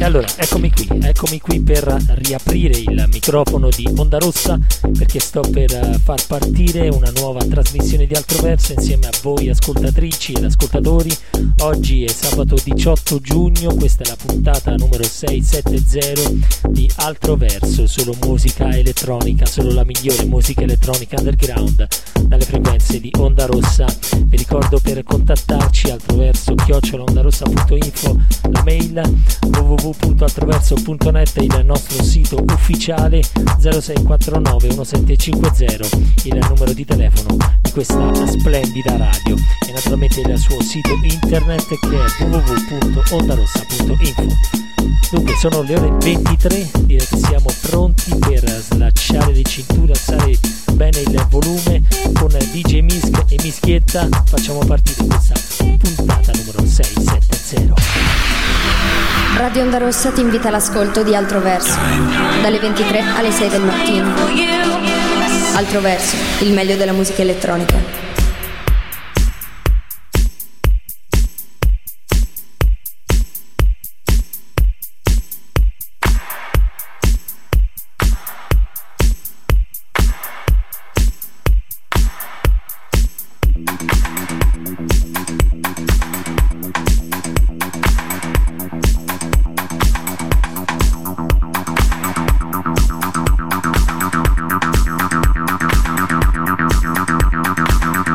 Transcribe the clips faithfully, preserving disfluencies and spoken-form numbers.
E allora, eccomi qui, eccomi qui per riaprire il microfono di Onda Rossa, perché sto per far partire una nuova trasmissione di Altroverso insieme a voi ascoltatrici ed ascoltatori. Oggi è sabato diciotto giugno, questa è la puntata numero seicentosettanta di Altroverso, solo musica elettronica, solo la migliore musica elettronica underground dalle frequenze di Onda Rossa. Vi ricordo, per contattarci altroverso chiocciola ondarossa punto info, la mail w w w punto altroverso punto net, il nostro sito ufficiale zero sei quattro nove uno sette cinque zero, il numero di telefono di questa splendida radio, e naturalmente il suo sito internet che è w w w punto ondarossa punto info. Dunque sono le ore ventitré, direi che siamo pronti per slacciare le cinture, alzare bene il volume con D J Misk e Mischietta. Facciamo partire questa puntata numero seicentosettanta. Radio Onda Rossa ti invita all'ascolto di Altroverso dalle ventitré alle sei del mattino. Altroverso, il meglio della musica elettronica. We'll be right back.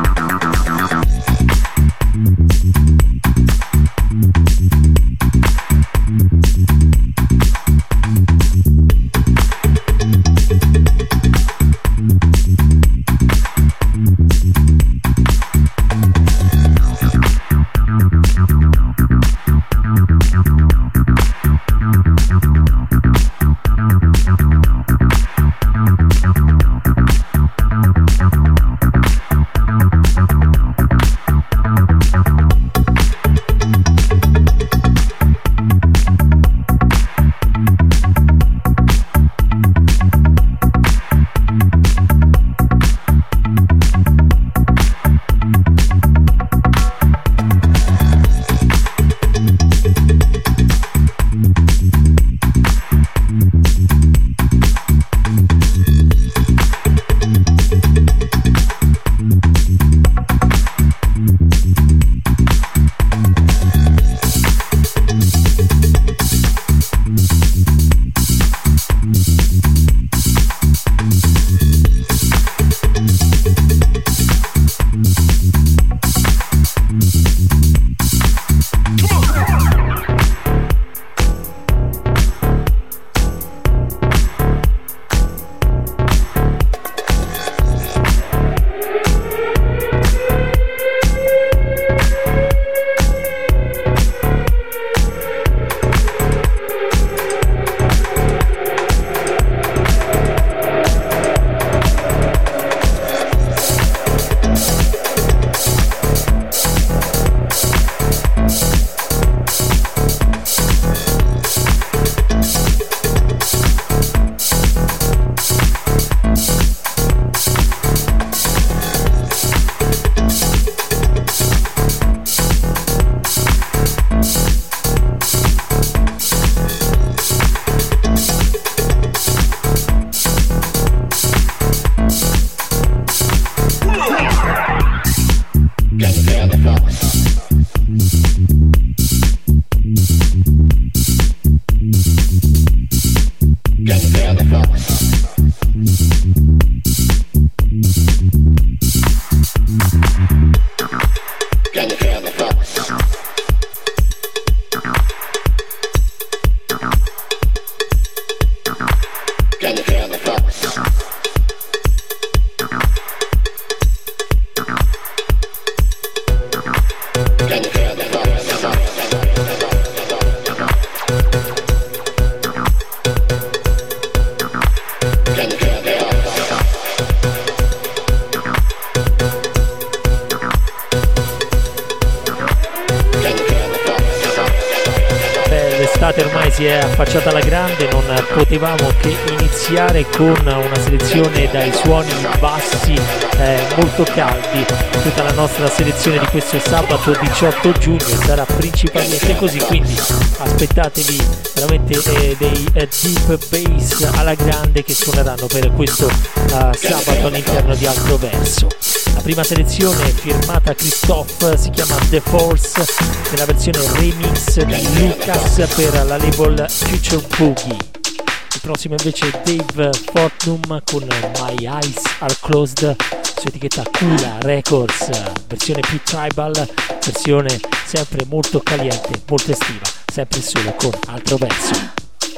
l'estate ormai si è affacciata alla grande, non potevamo che iniziare con una selezione dai suoni bassi eh, molto caldi. Tutta la nostra selezione di questo sabato diciotto giugno sarà principalmente così, quindi aspettatevi veramente eh, dei eh, deep bass alla grande che suoneranno per questo uh, sabato all'interno di Altro Verso. La prima selezione firmata Christophe si chiama The Force nella versione remix di Lucas per la label Future Boogie. Il prossimo invece è Dave Fortnum con My Eyes Are Closed su etichetta Kula Records, versione più tribal, versione sempre molto caliente, molto estiva, sempre solo con Altro Verso.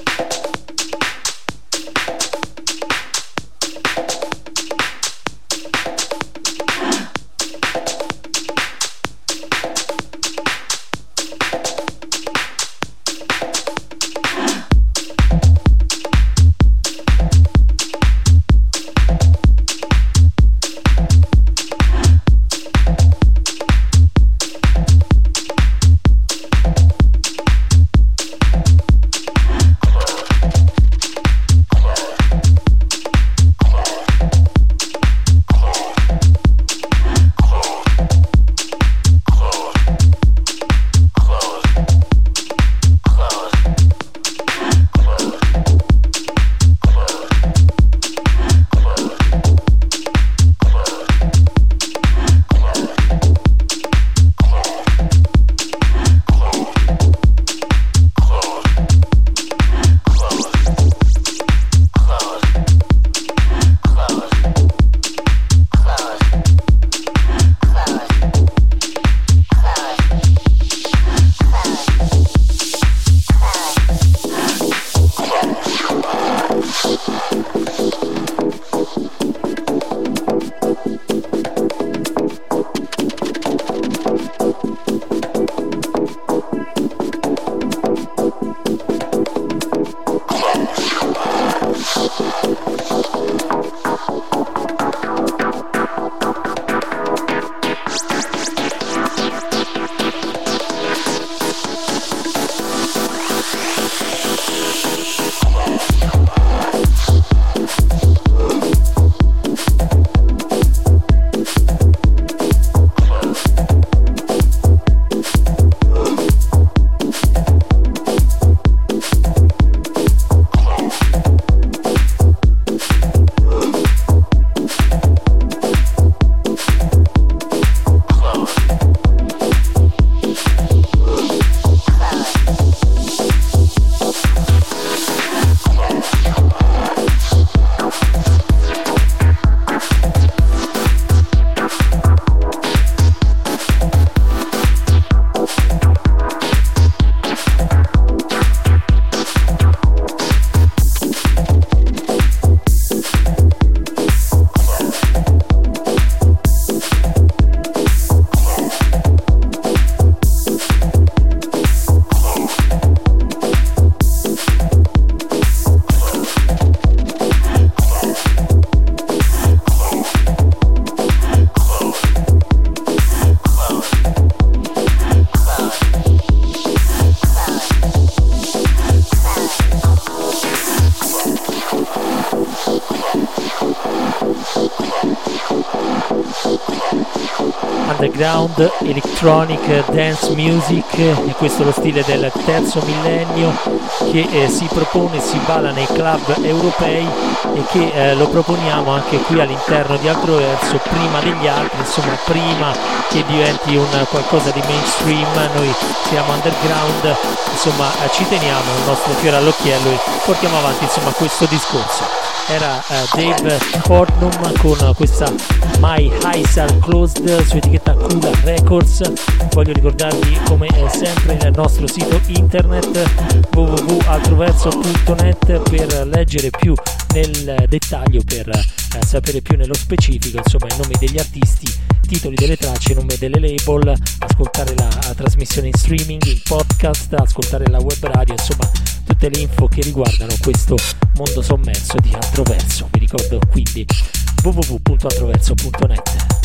Underground Electronic Dance Music, e questo è lo stile del terzo millennio che eh, si propone e si balla nei club europei e che eh, lo proponiamo anche qui all'interno di Altro Verso prima degli altri, insomma prima che diventi un qualcosa di mainstream. Noi siamo underground, insomma ci teniamo il nostro fiore all'occhiello e portiamo avanti insomma questo discorso. Era uh, Dave Fortnum con questa My Eyes Are Closed su etichetta Kula Records. Voglio ricordarvi come è sempre il nostro sito internet w w w punto altroverso punto net per leggere più nel dettaglio, per uh, sapere più nello specifico insomma i nomi degli artisti, titoli delle tracce, nome delle label, ascoltare la, la trasmissione in streaming, in podcast, ascoltare la web radio, insomma tutte le info che riguardano questo mondo sommerso di Altroverso. Vi ricordo quindi w w w punto altroverso punto net.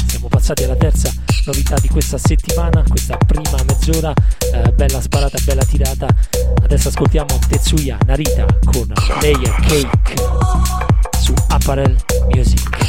Siamo passati alla terza novità di questa settimana, questa prima mezz'ora, eh, bella sparata, bella tirata. Adesso ascoltiamo Tetsuya Narita con Layer Cake su Apparel Music.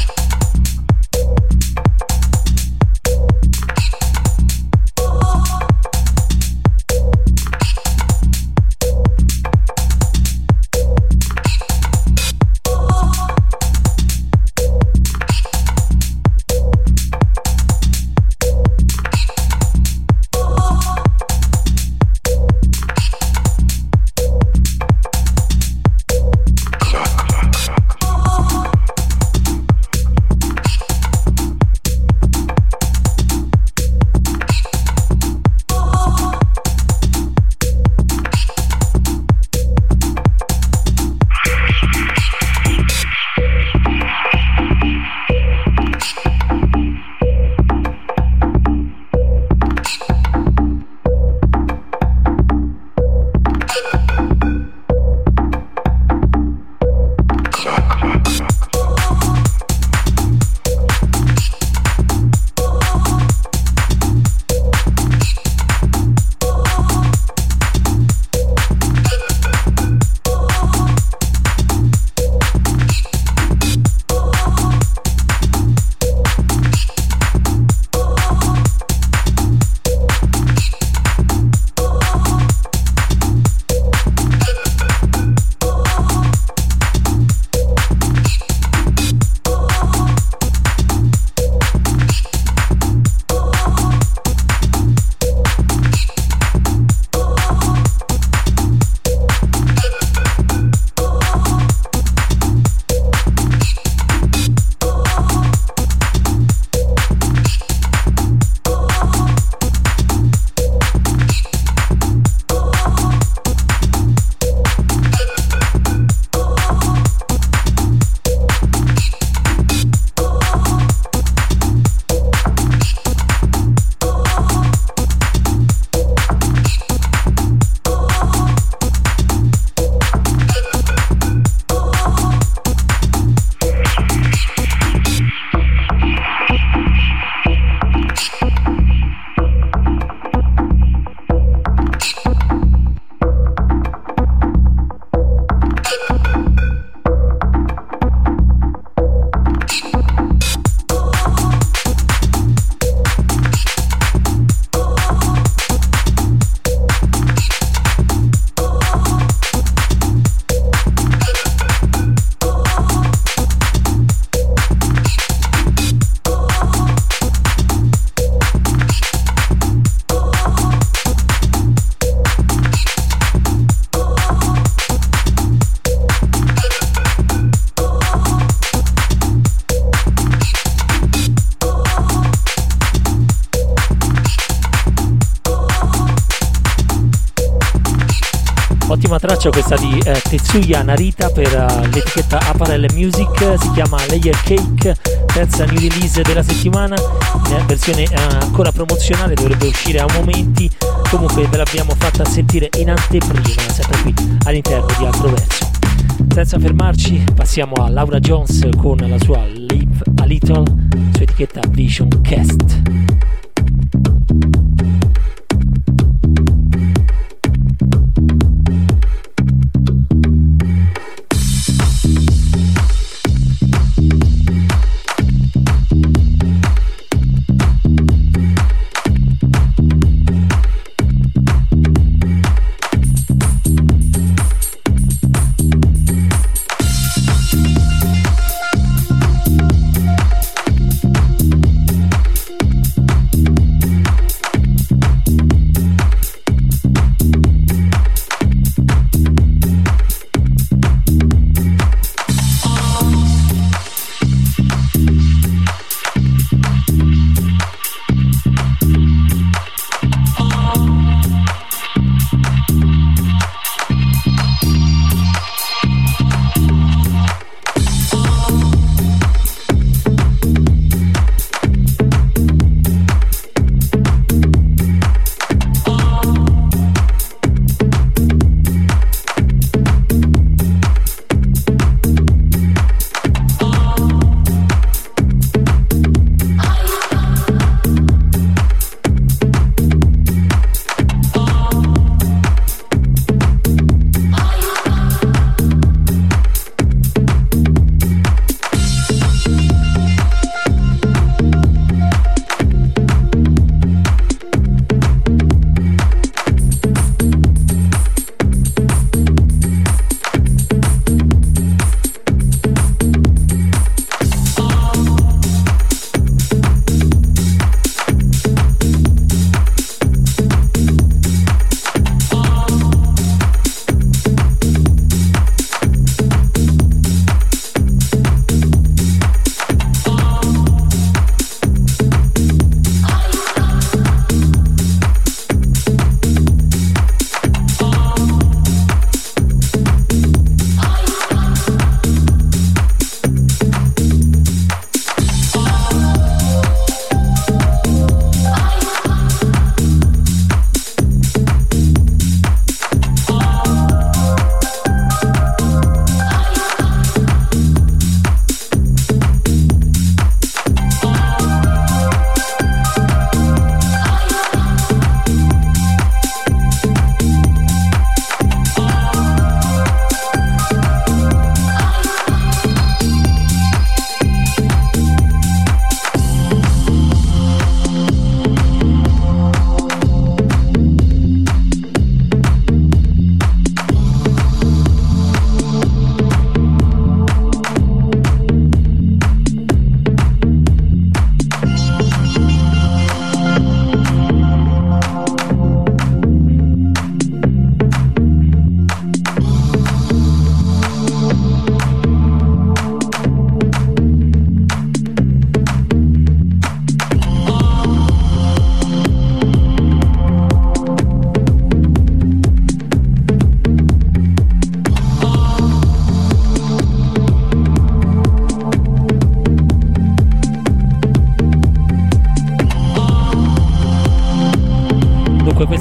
Ottima traccia questa di eh, Tetsuya Narita per uh, l'etichetta Apparel Music, si chiama Layer Cake, terza new release della settimana, in versione uh, ancora promozionale, dovrebbe uscire a momenti, comunque ve l'abbiamo fatta sentire in anteprima, sempre qui all'interno di Altro Verso. Senza fermarci passiamo a Laura Jones con la sua Live a Little su etichetta Vision Cast.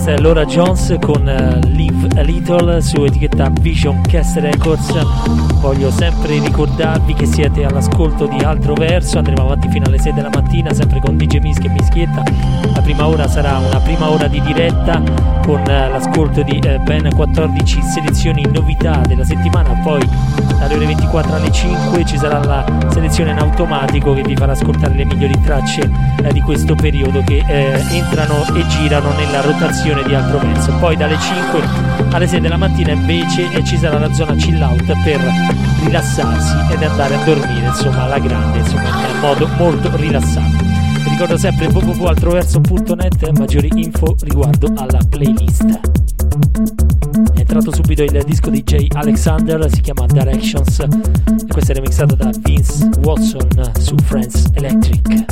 Questa è Laura Jones con uh, Live a Little su etichetta Vision Cast Records. Voglio sempre ricordarvi che siete all'ascolto di Altro Verso, andremo avanti fino alle sei della mattina sempre con D J Mischia e Mischietta. La prima ora sarà una prima ora di diretta con uh, l'ascolto di uh, ben quattordici selezioni novità della settimana, poi dalle ore ventiquattro alle cinque ci sarà la selezione in automatico che vi farà ascoltare le migliori tracce uh, di questo periodo che uh, entrano e girano nella rotazione di Altro Verso. Poi dalle cinque alle sei della mattina invece eh, ci sarà la zona chill out per rilassarsi ed andare a dormire, insomma alla grande, insomma in modo molto rilassato. Vi ricordo sempre w w w punto altroverso punto net, maggiori info riguardo alla playlist. È entrato subito il disco di Jay Alexander, si chiama Directions e questo è remixato da Vince Watson su Friends Electric.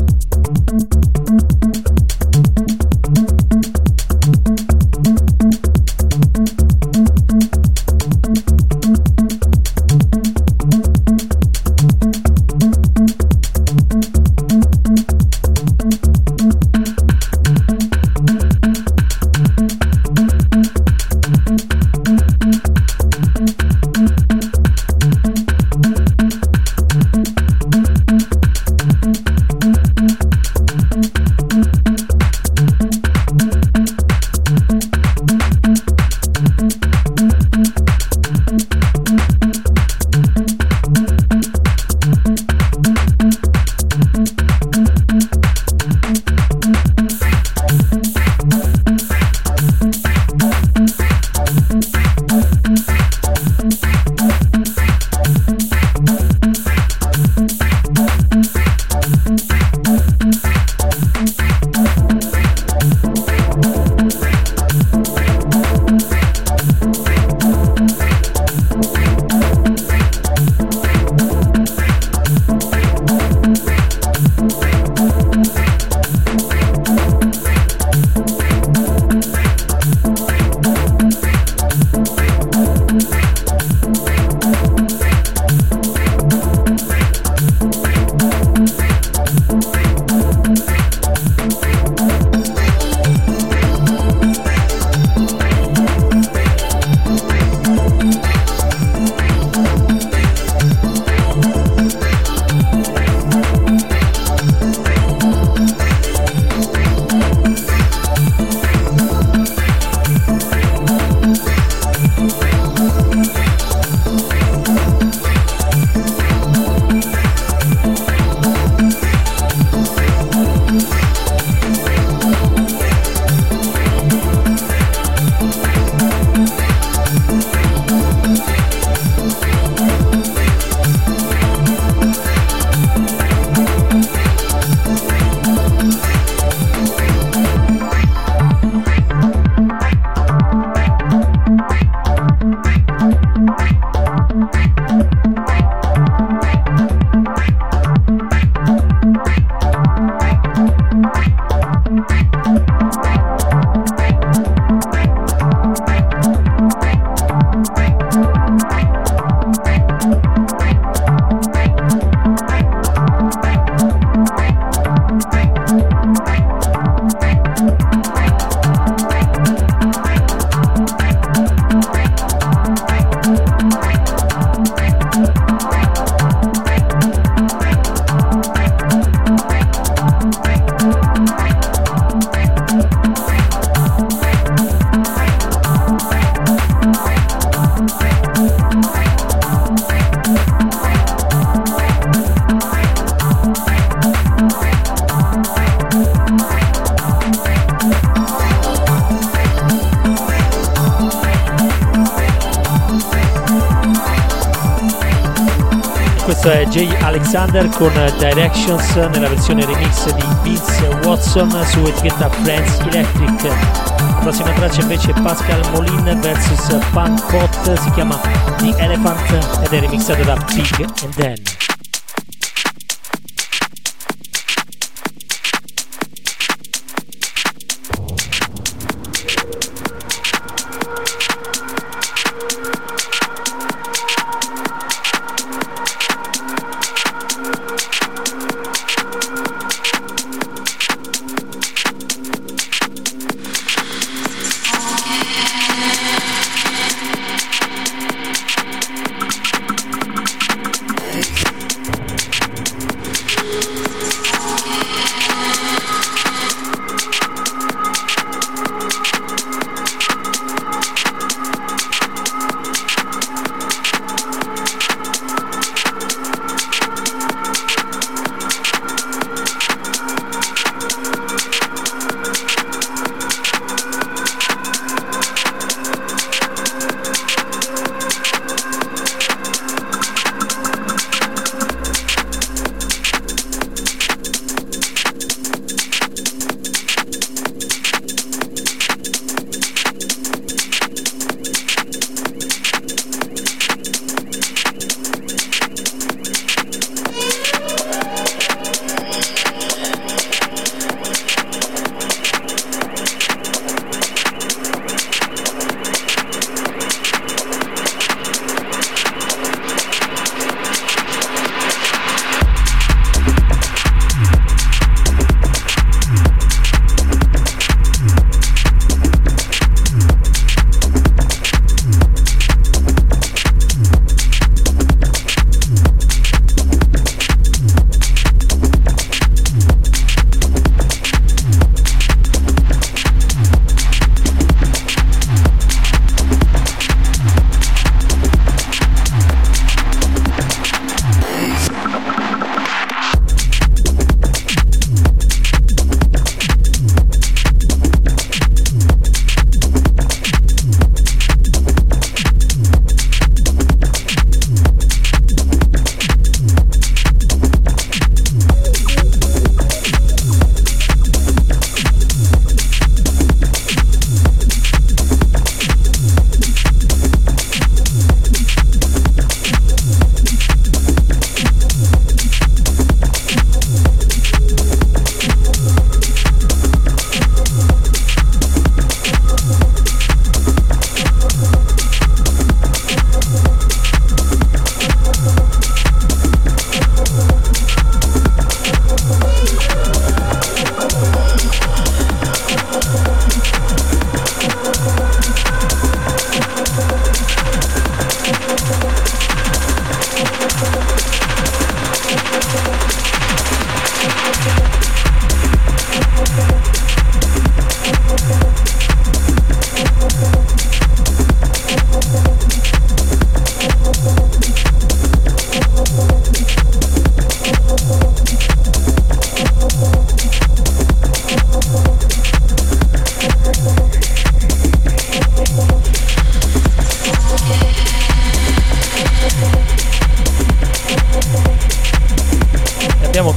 Questo è Jay Alexander con Directions nella versione remix di Vince Watson su etichetta Friends Electric. La prossima traccia invece è Pascal Molin versus Pancot, si chiama The Elephant ed è remixata da Big and Dan.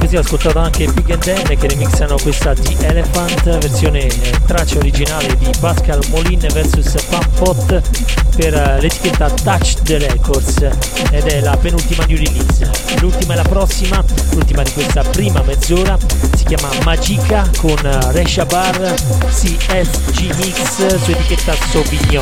così ho ascoltato anche Big and Dan che remixano questa The Elephant, versione eh, traccia originale di Pascal Molin versus Pampot per uh, l'etichetta Touch the Records, ed è la penultima new release. L'ultima è la prossima, l'ultima di questa prima mezz'ora, si chiama Magica con uh, Resha Bar C S G Mix su etichetta Sauvignon.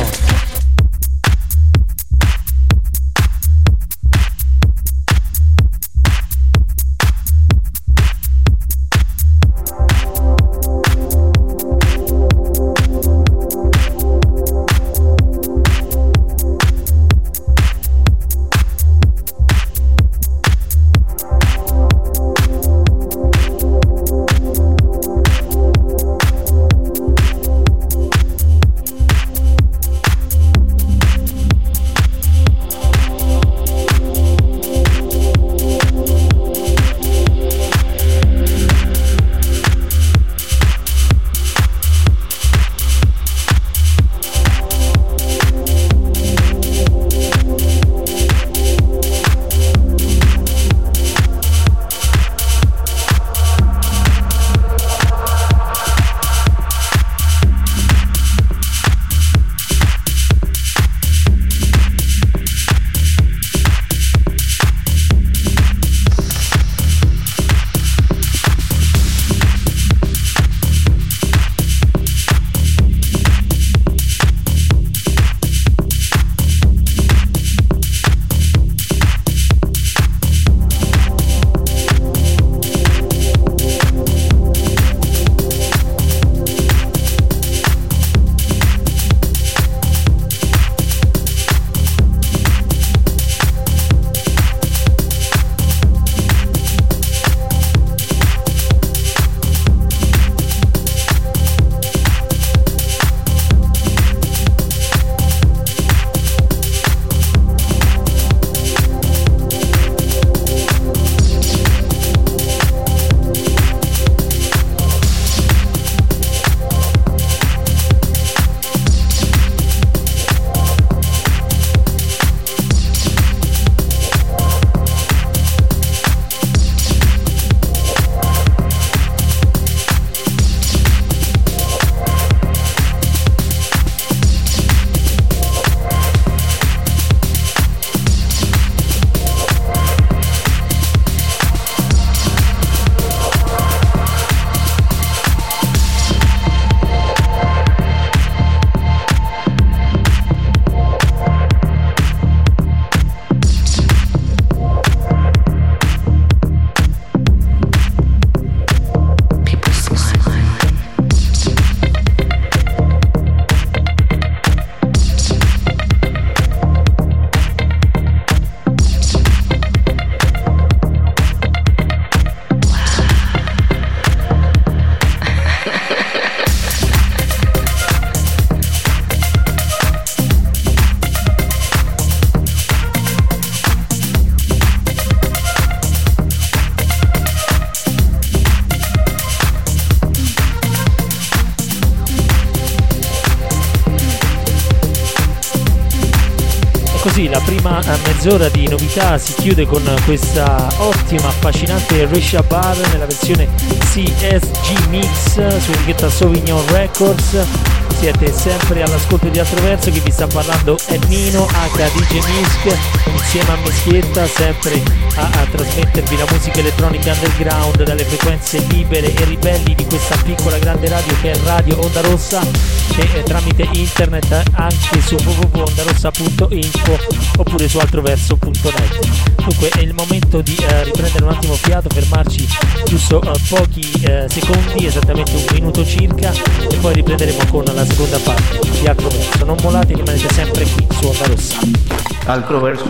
Così la prima mezz'ora di novità si chiude con questa ottima, affascinante Resha Bar nella versione C S G Mix su etichetta Sauvignon Records. Siete sempre all'ascolto di Altro Verso, chi vi sta parlando è Nino H D J Misk, insieme a Mischietta, sempre a, a trasmettervi la musica elettronica underground dalle frequenze libere e ribelli di questa piccola grande radio che è Radio Onda Rossa, e eh, tramite internet anche su w w w punto onda rossa punto info oppure su altroverso punto net. Dunque è il momento di eh, riprendere un attimo fiato, fermarci giusto eh, pochi eh, secondi, esattamente un minuto circa, e poi riprenderemo con la seconda parte di Altro Verso. Non mollate, rimanete sempre qui su Onda Rossa. Altro Verso,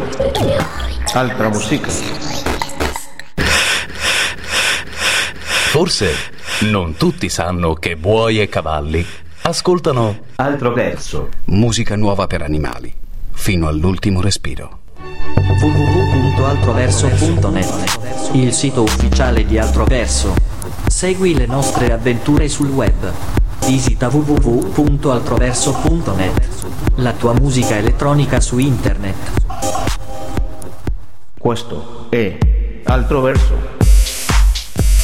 altra musica. Forse non tutti sanno che buoi e cavalli ascoltano Altro Verso, musica nuova per animali, fino all'ultimo respiro. w w w punto altroverso punto net, il sito ufficiale di Altroverso. Segui le nostre avventure sul web. Visita w w w punto altroverso punto net, la tua musica elettronica su internet. Questo è Altro Verso.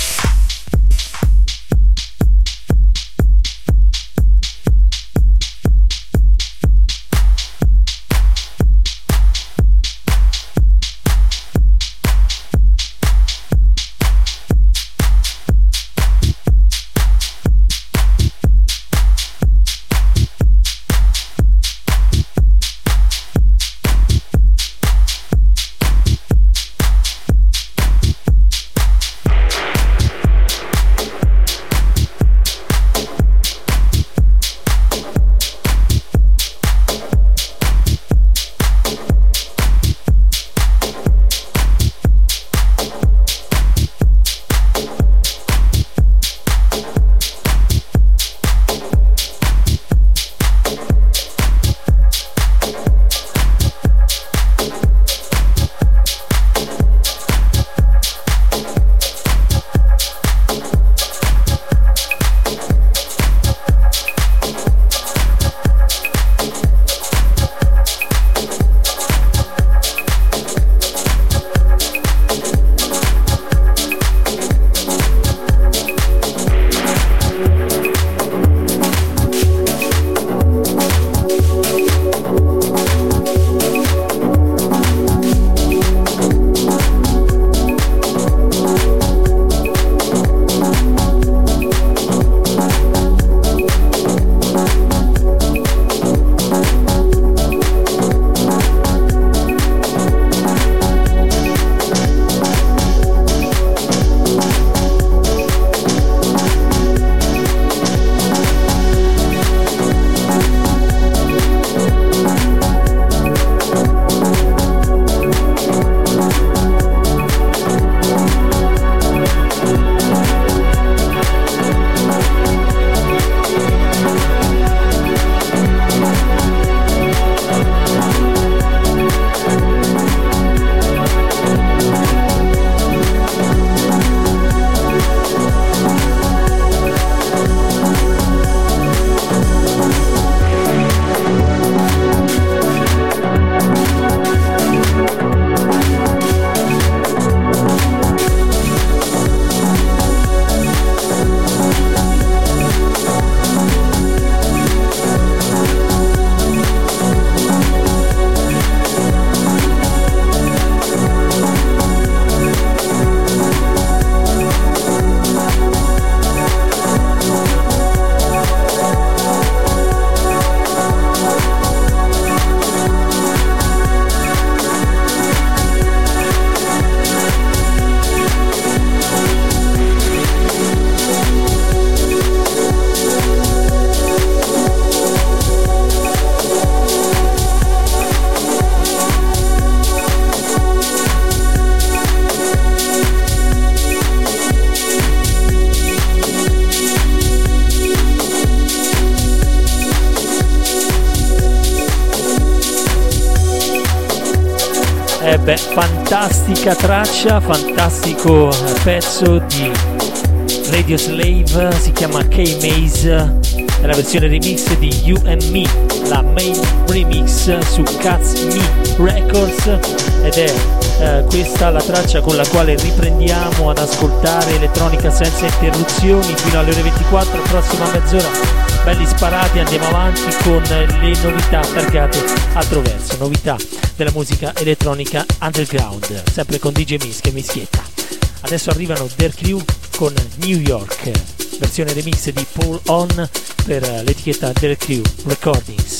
Eh beh, fantastica traccia, fantastico pezzo di Radio Slave, si chiama K-Maze, è la versione remix di You and Me, la main remix su Cats Me Records, ed è eh, questa la traccia con la quale riprendiamo ad ascoltare elettronica senza interruzioni fino alle ore ventiquattro, prossima mezz'ora belli sparati, andiamo avanti con le novità targate altro verso, novità della musica elettronica underground, sempre con D J Miss che mischietta. Adesso arrivano Der Crew con New York, versione remix di Paul On per l'etichetta Der Crew Recordings.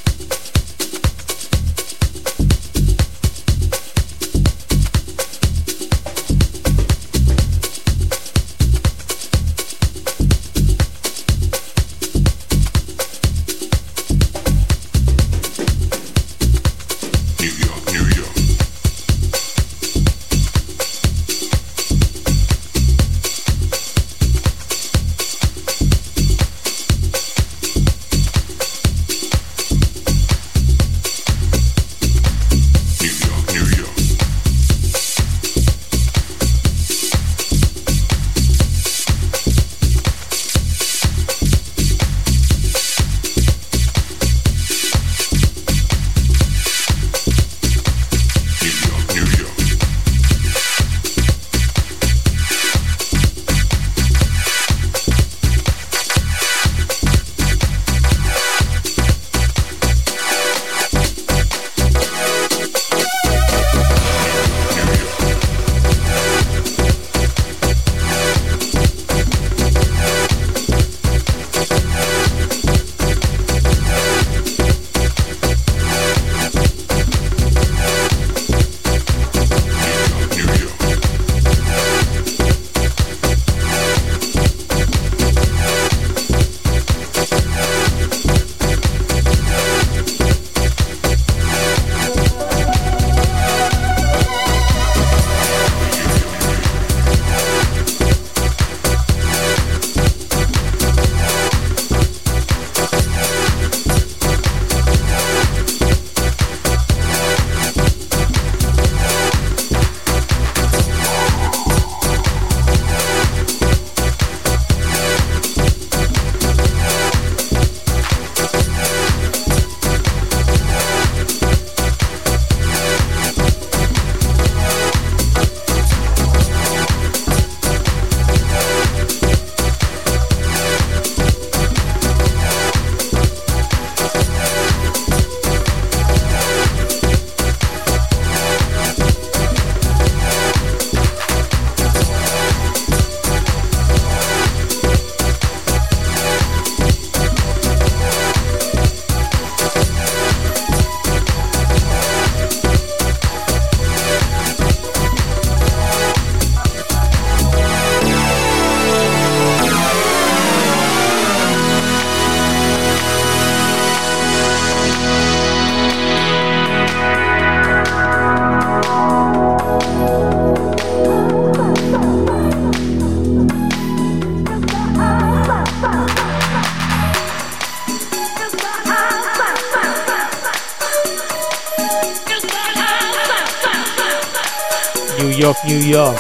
New York, New York,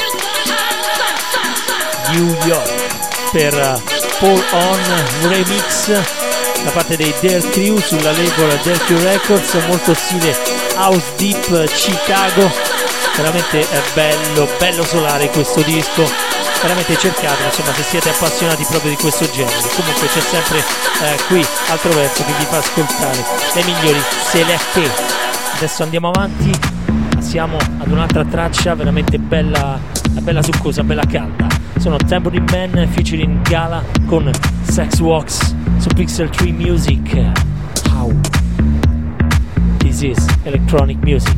New York per Paul On Remix da parte dei Der Crew sulla label Der Crew Records, molto stile House Deep Chicago, veramente è bello, bello solare questo disco, veramente cercatelo, insomma, se siete appassionati proprio di questo genere. Comunque c'è sempre eh, qui altro verso che vi fa ascoltare le migliori selecche. Adesso andiamo avanti, siamo ad un'altra traccia veramente bella, bella succosa, bella calda. Sono Tambourine Man featuring Gala con Sex Walks su Pixel Tree Music. How? This is electronic music.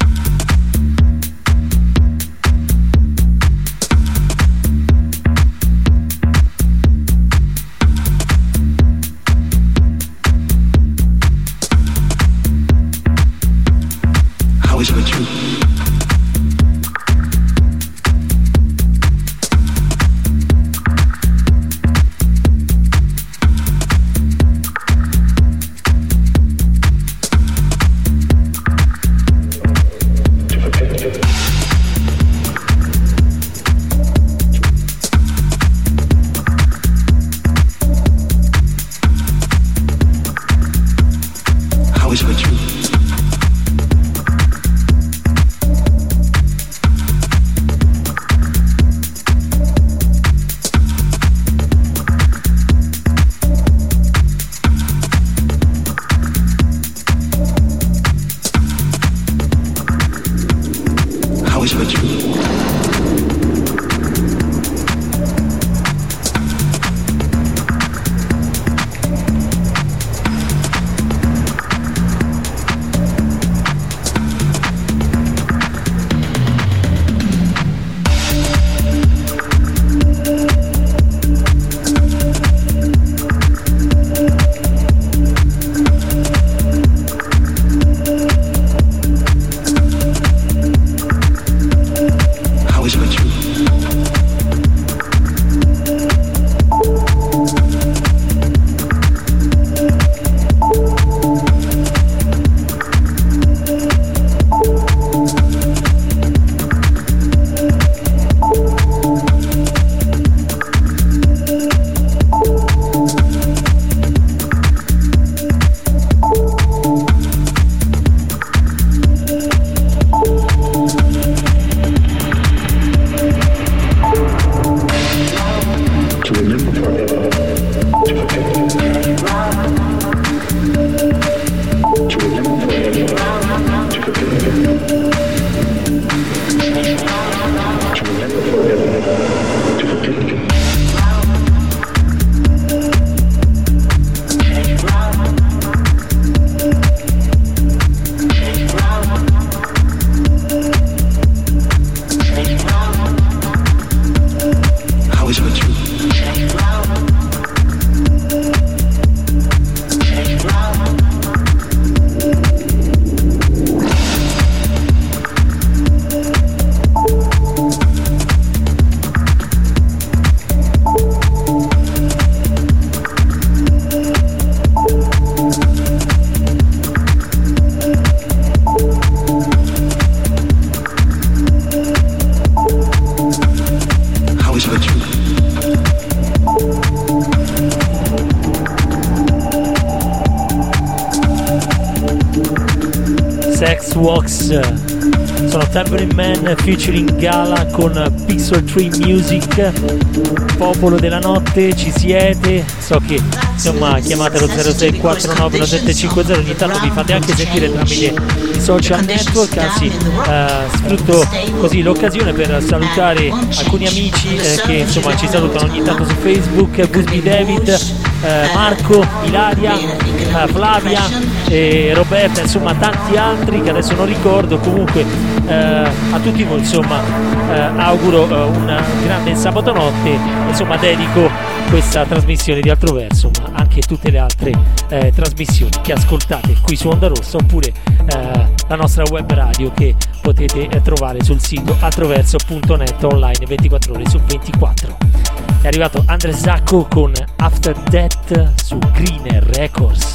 How is it with you? To the Sex Walks, sono Tambourine Man featuring Gala con Pixel Tree Music. Popolo della notte, ci siete? So che insomma chiamate lo zero sei quattro nove uno sette cinque zero, ogni tanto vi fate anche sentire tramite i social network, anzi eh, sfrutto così l'occasione per salutare alcuni amici eh, che insomma ci salutano ogni tanto su Facebook: Busby David, eh, Marco, Ilaria, eh, Flavia, eh, Roberta, insomma tanti altri che adesso non ricordo. Comunque eh, a tutti voi insomma eh, auguro eh, un grande sabato notte, insomma dedico questa trasmissione di Altro Verso, ma anche tutte le altre eh, trasmissioni che ascoltate qui su Onda Rossa, oppure eh, la nostra web radio che potete eh, trovare sul sito altroverso punto net, online ventiquattro ore su ventiquattro. È arrivato Andre Zacco con After Death su Greener Records.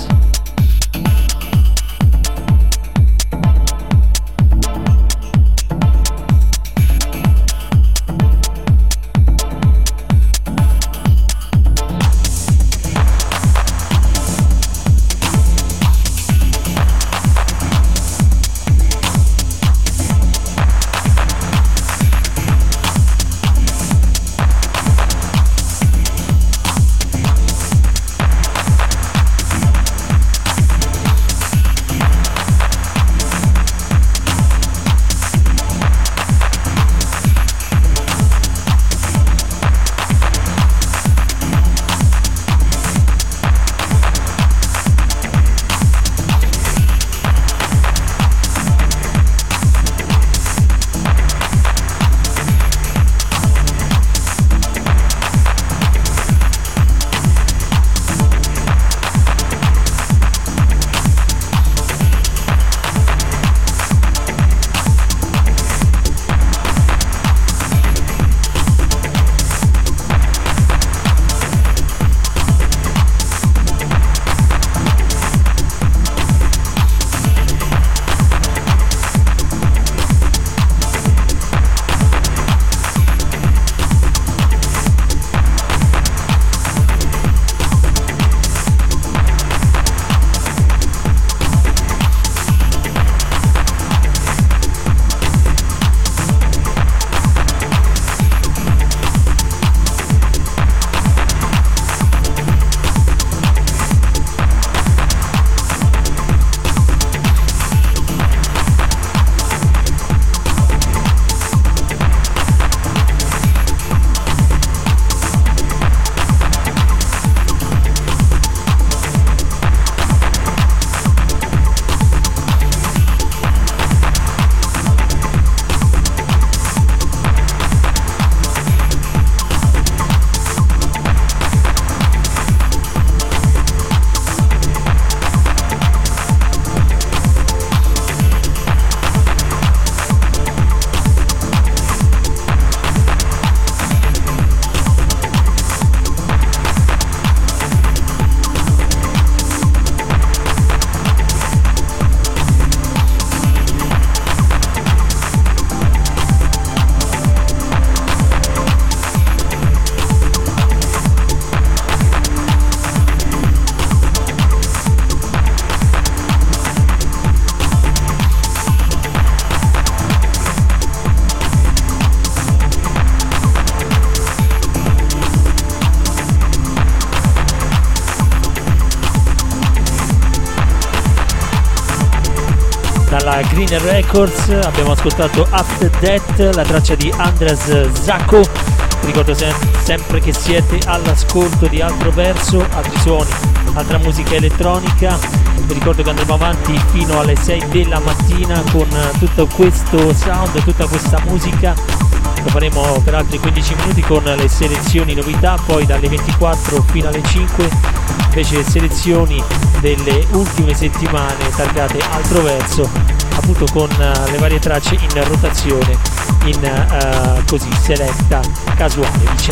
Dalla Greener Records abbiamo ascoltato After Death, la traccia di Andres Zacco. Vi ricordo sem- sempre che siete all'ascolto di Altro Verso, altri suoni, altra musica elettronica. Vi ricordo che andremo avanti fino alle sei della mattina con tutto questo sound, tutta questa musica. Lo faremo per altri quindici minuti con le selezioni novità, poi dalle ventiquattro fino alle cinque invece selezioni delle ultime settimane targate Altro Verso, appunto con uh, le varie tracce in rotazione, in uh, così seletta casuale, diciamo.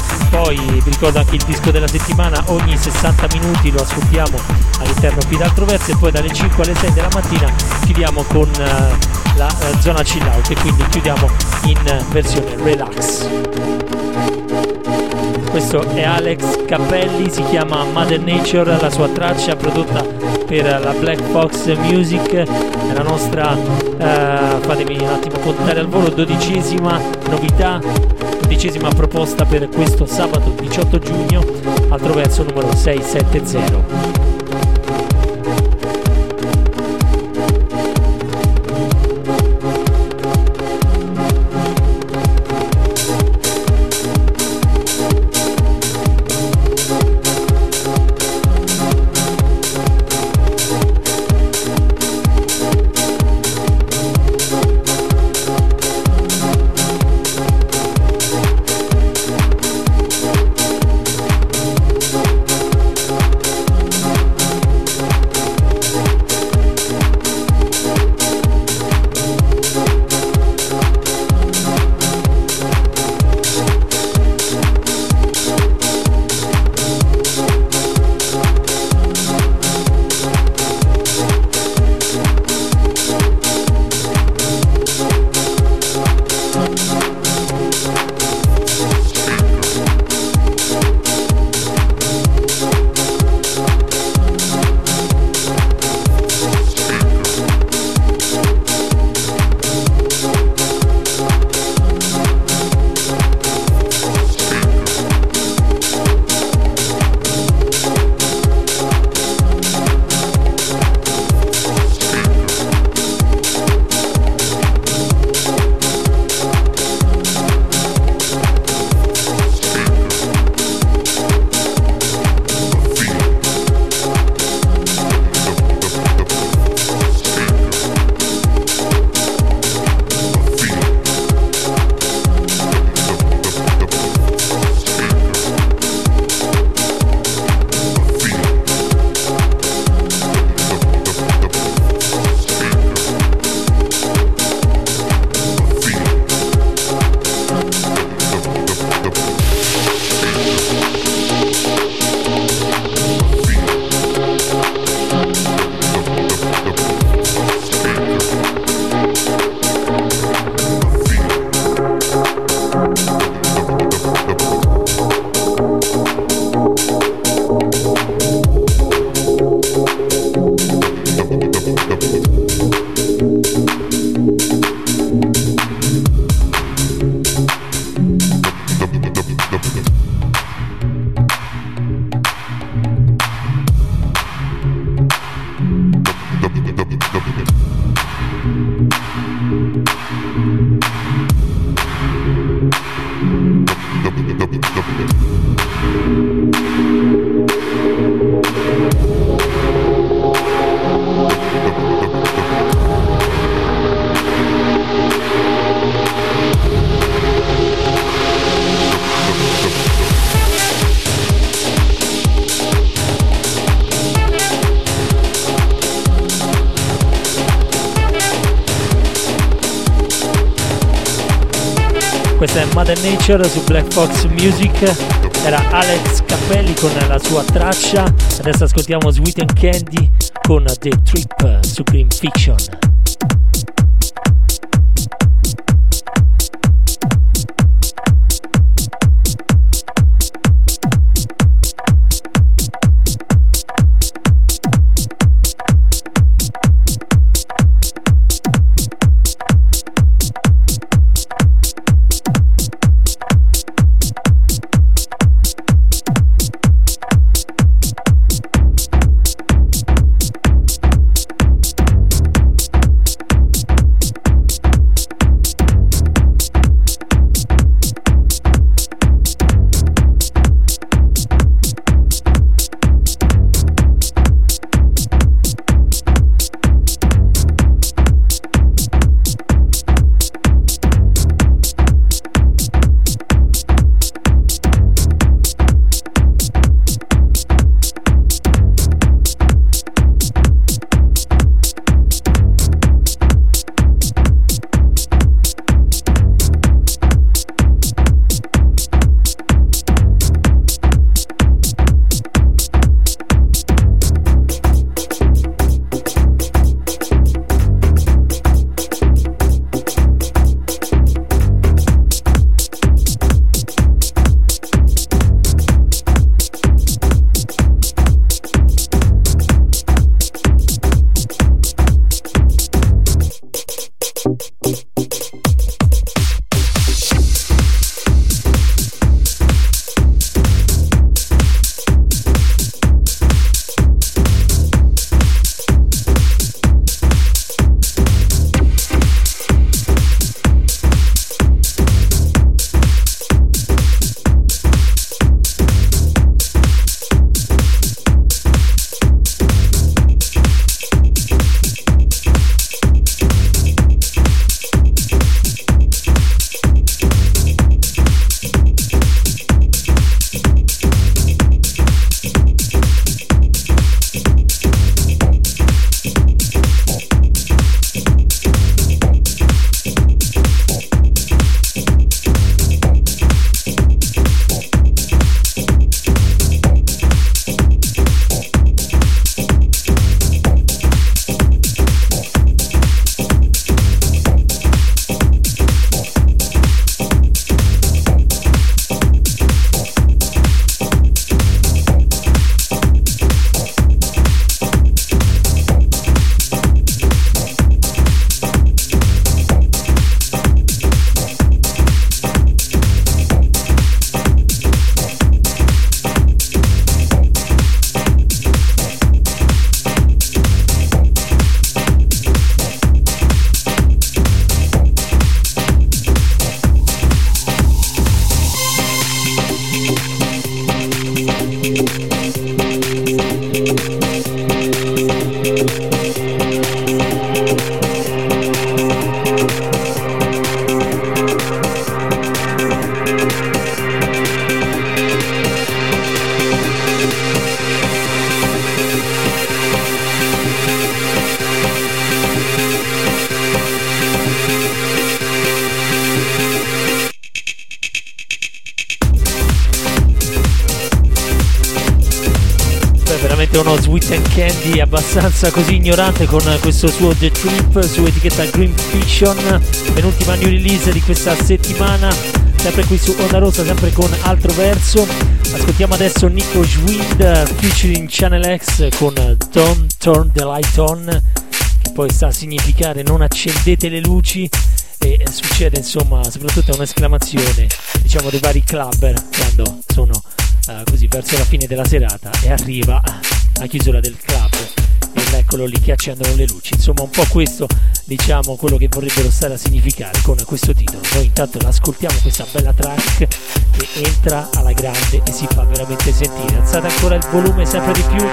Poi vi ricordo anche il disco della settimana, ogni sessanta minuti lo ascoltiamo all'interno qui d'Altro Verso, e poi dalle cinque alle sei della mattina chiudiamo con uh, la uh, zona chill out, e quindi chiudiamo in uh, versione relax. Questo è Alex Cappelli, si chiama Mother Nature, la sua traccia prodotta per la Black Fox Music, è la nostra, uh, fatemi un attimo contare al volo, dodicesima novità, dodicesima proposta per questo sabato diciotto giugno, Altro Verso numero seicentosettanta. Questa è Mother Nature su Black Fox Music, era Alex Cappelli con la sua traccia. Adesso ascoltiamo Sweet and Candy con The Trip su Green Fiction. veramente uno Sweet and Candy abbastanza così ignorante con questo suo The Trip su etichetta Green Fiction, penultima new release di questa settimana, sempre qui su Onda Rossa, sempre con Altro Verso. Ascoltiamo adesso Nico Schwind featuring Channel X con Don't Turn the Light On, che poi sta a significare non accendete le luci, e succede insomma soprattutto un'esclamazione diciamo dei vari clubber quando sono uh, così verso la fine della serata e arriva la chiusura del club ed eccolo lì che accendono le luci. Insomma un po' questo diciamo quello che vorrebbero stare a significare con questo titolo. Noi intanto l'ascoltiamo questa bella track che entra alla grande e si fa veramente sentire. Alzate ancora il volume sempre di più.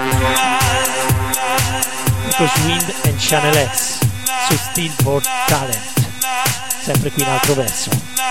Nico Schwind and Channel X su Still for Talent, sempre qui in Altro Verso.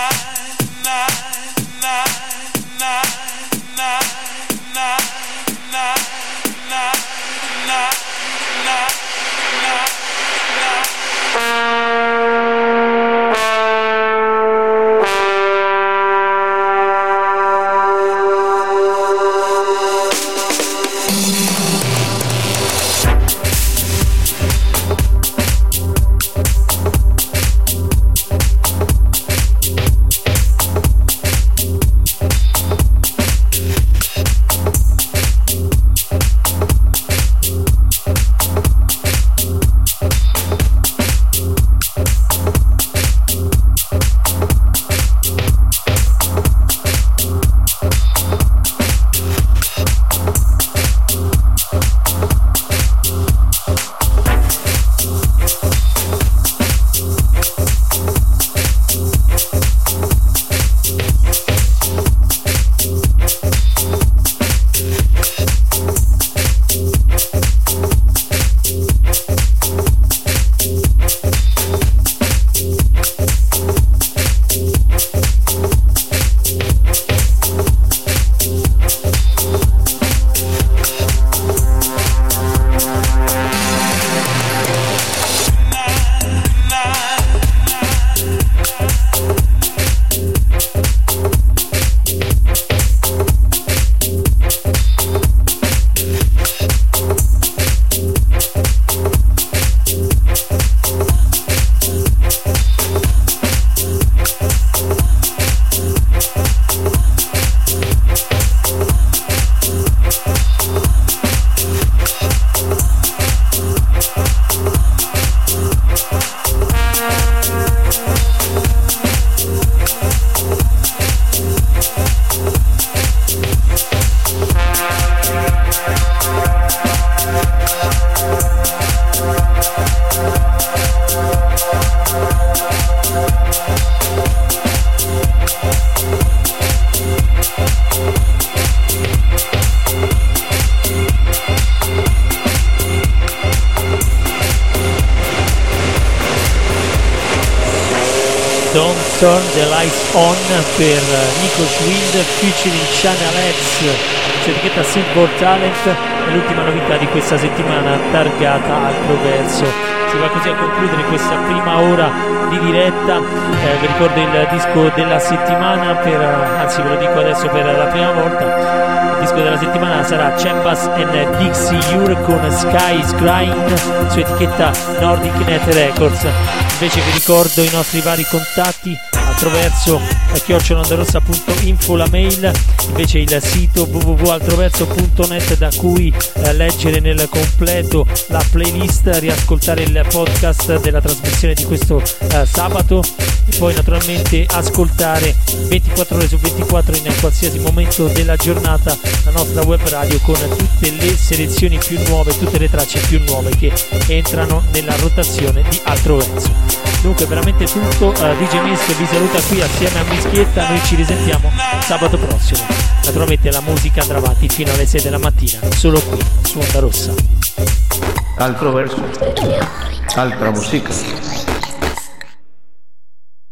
Don't Turn the Lights On per Nico Schwind featuring Channel X su etichetta Silver Talent, è l'ultima novità di questa settimana targata Altro Verso. Si va così a concludere questa prima ora di diretta. Eh, vi ricordo il disco della settimana, per, anzi ve lo dico adesso per la prima volta. Il disco della settimana sarà Chambas and Dixie Ure con Sky's Grind su etichetta Nordic Net Records. Invece vi ricordo i nostri vari contatti: Altroverso chiocciola ondarossa punto info la mail, invece il sito w w w punto altroverso punto net da cui eh, leggere nel completo la playlist, riascoltare il podcast della trasmissione di questo eh, sabato e poi naturalmente ascoltare ventiquattro ore su ventiquattro in qualsiasi momento della giornata la nostra web radio con tutte le selezioni più nuove, tutte le tracce più nuove che entrano nella rotazione di Altroverso. Dunque veramente tutto, uh, D J Mischio vi saluta qui assieme a Mischietta, noi ci risentiamo sabato prossimo. Naturalmente la musica andrà avanti fino alle sei della mattina, solo qui su Onda Rossa. Altro verso, altra musica.